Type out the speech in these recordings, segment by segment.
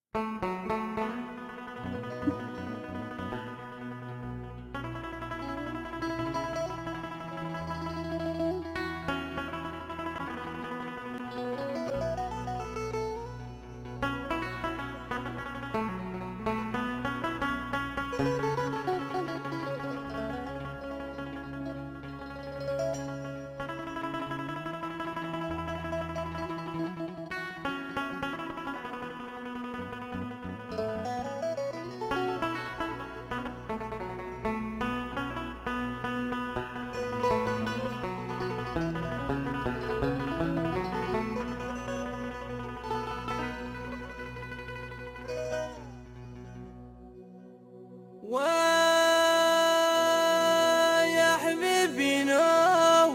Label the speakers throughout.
Speaker 1: ويا حبيبي نو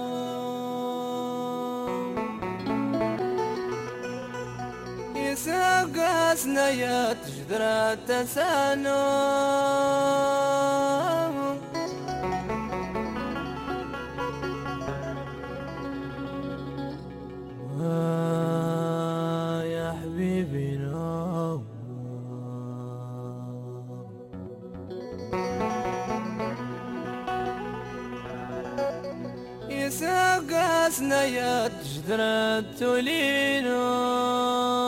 Speaker 1: يساق أسنية تجدر التسانم ويا حبيبي نو يساق أسنية تجدر التولينو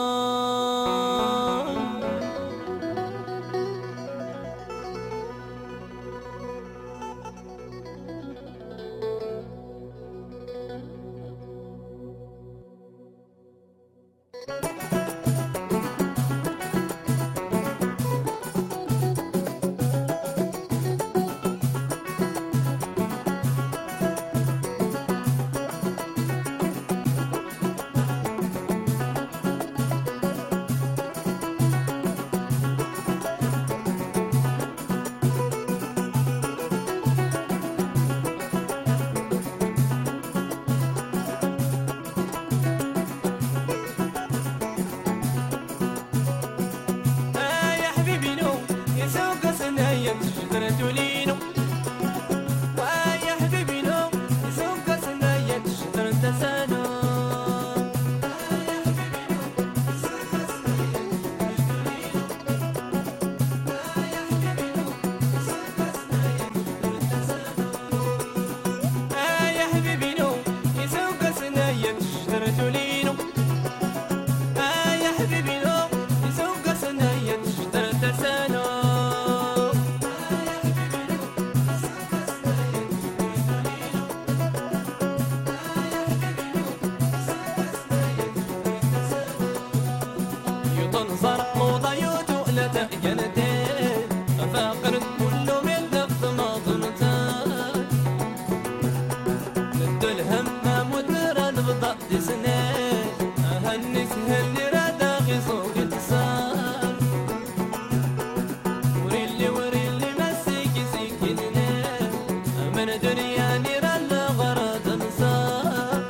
Speaker 1: تجدر تولينو ويا حبيبي نو يسوق سنايا تجدر تسانو يا حبيبي نو يسوق سنايا تجدر تولينو يا حبيبي نو يسوق سنايا تجدر تسانو تنظر وضيوت لا تأجلتين فاقر كل من دفت ما ظنتان ند الهم مدرا بضد سنين أهنس اللي رادا غيصوك تصال وريلي مسيك سيكلنا من دنيا نرى الغرض نصار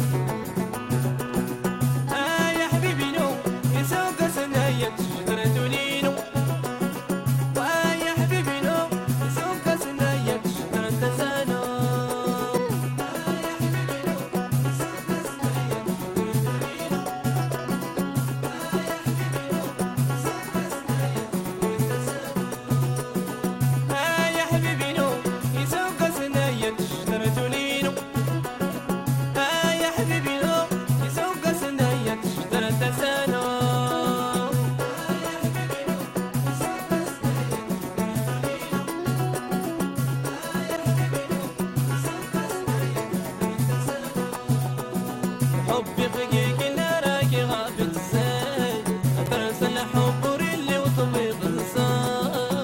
Speaker 1: يا حبيبي نو يسوق سنايا تجدر تولينو ويا حبيبي نو يسوق سنايا تجدر تسانو يا حبيبي نو يسوق سنايا تجدر تولينو يا حبيبي نو يسوق سنايا تجدر تسانو يا حبيبي نو يسوق سنايا تجدر تولينو يا حبيبي نو يسوق سنايا تجدر تسانو حبي بقيك نارك غابت ازاي ترسل حب ريلي وطبيب انسان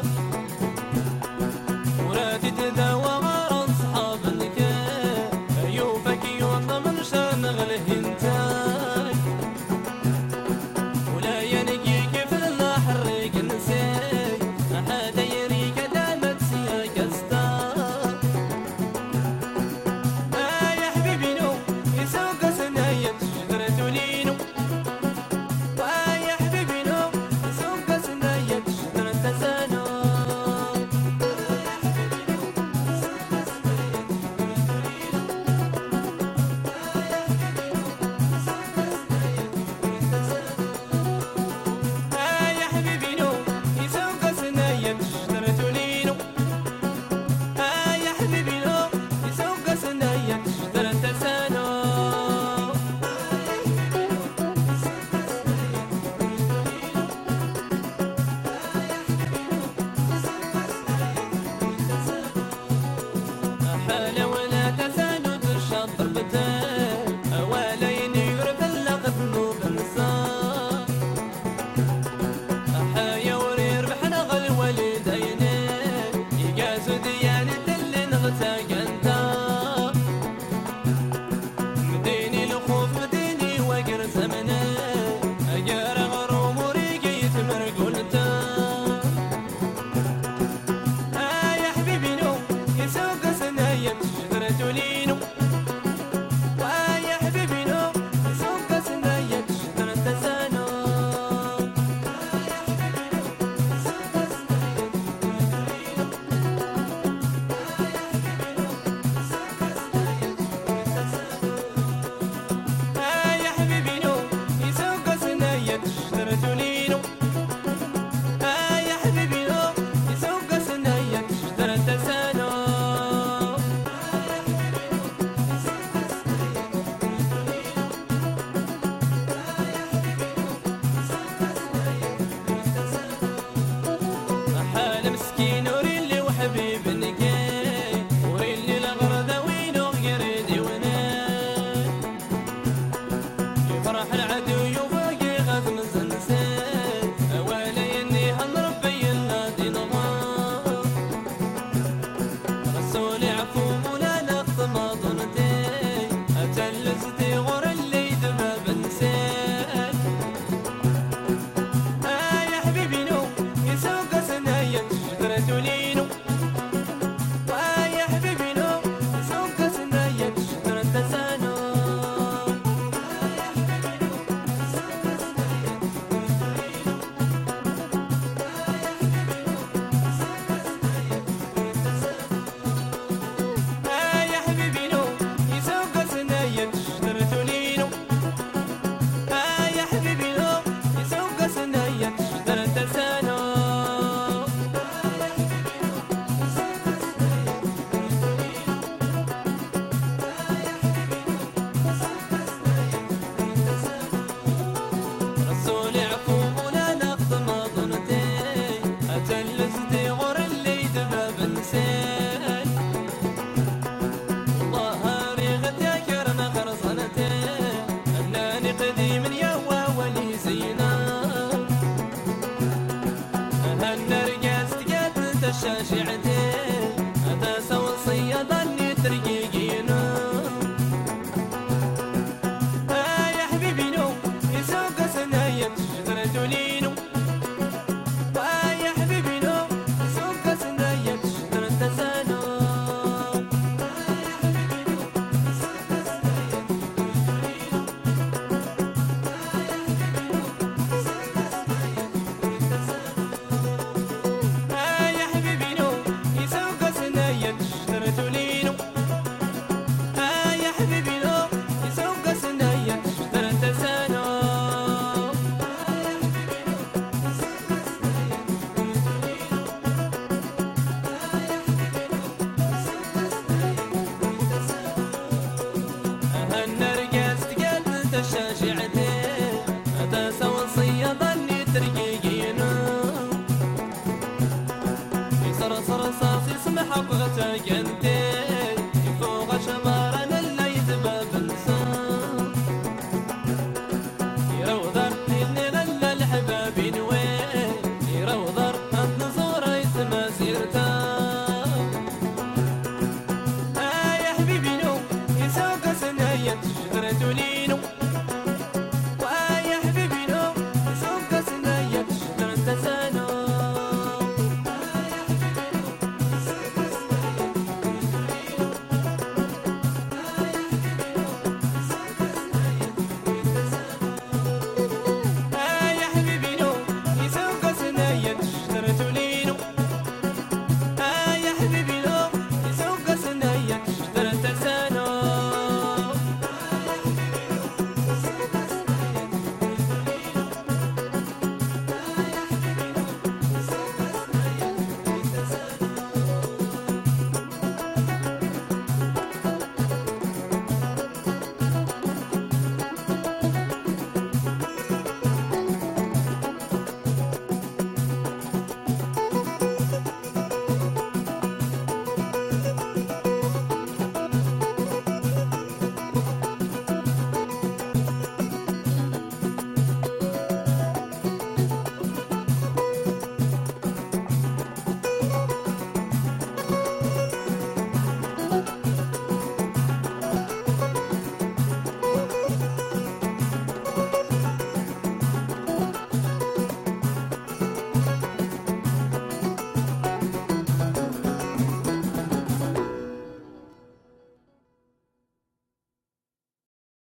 Speaker 1: وراتي تداوى غرام صحاب الكاي عيوبك يوطى من شان غله انتاي ولا ينقيك في الله حريك نساي حدا يريك دامت سياك استار يا حبيبي نو يسوق سنايا تجدر والله ريغتك رنا خرصنتين أناني قديم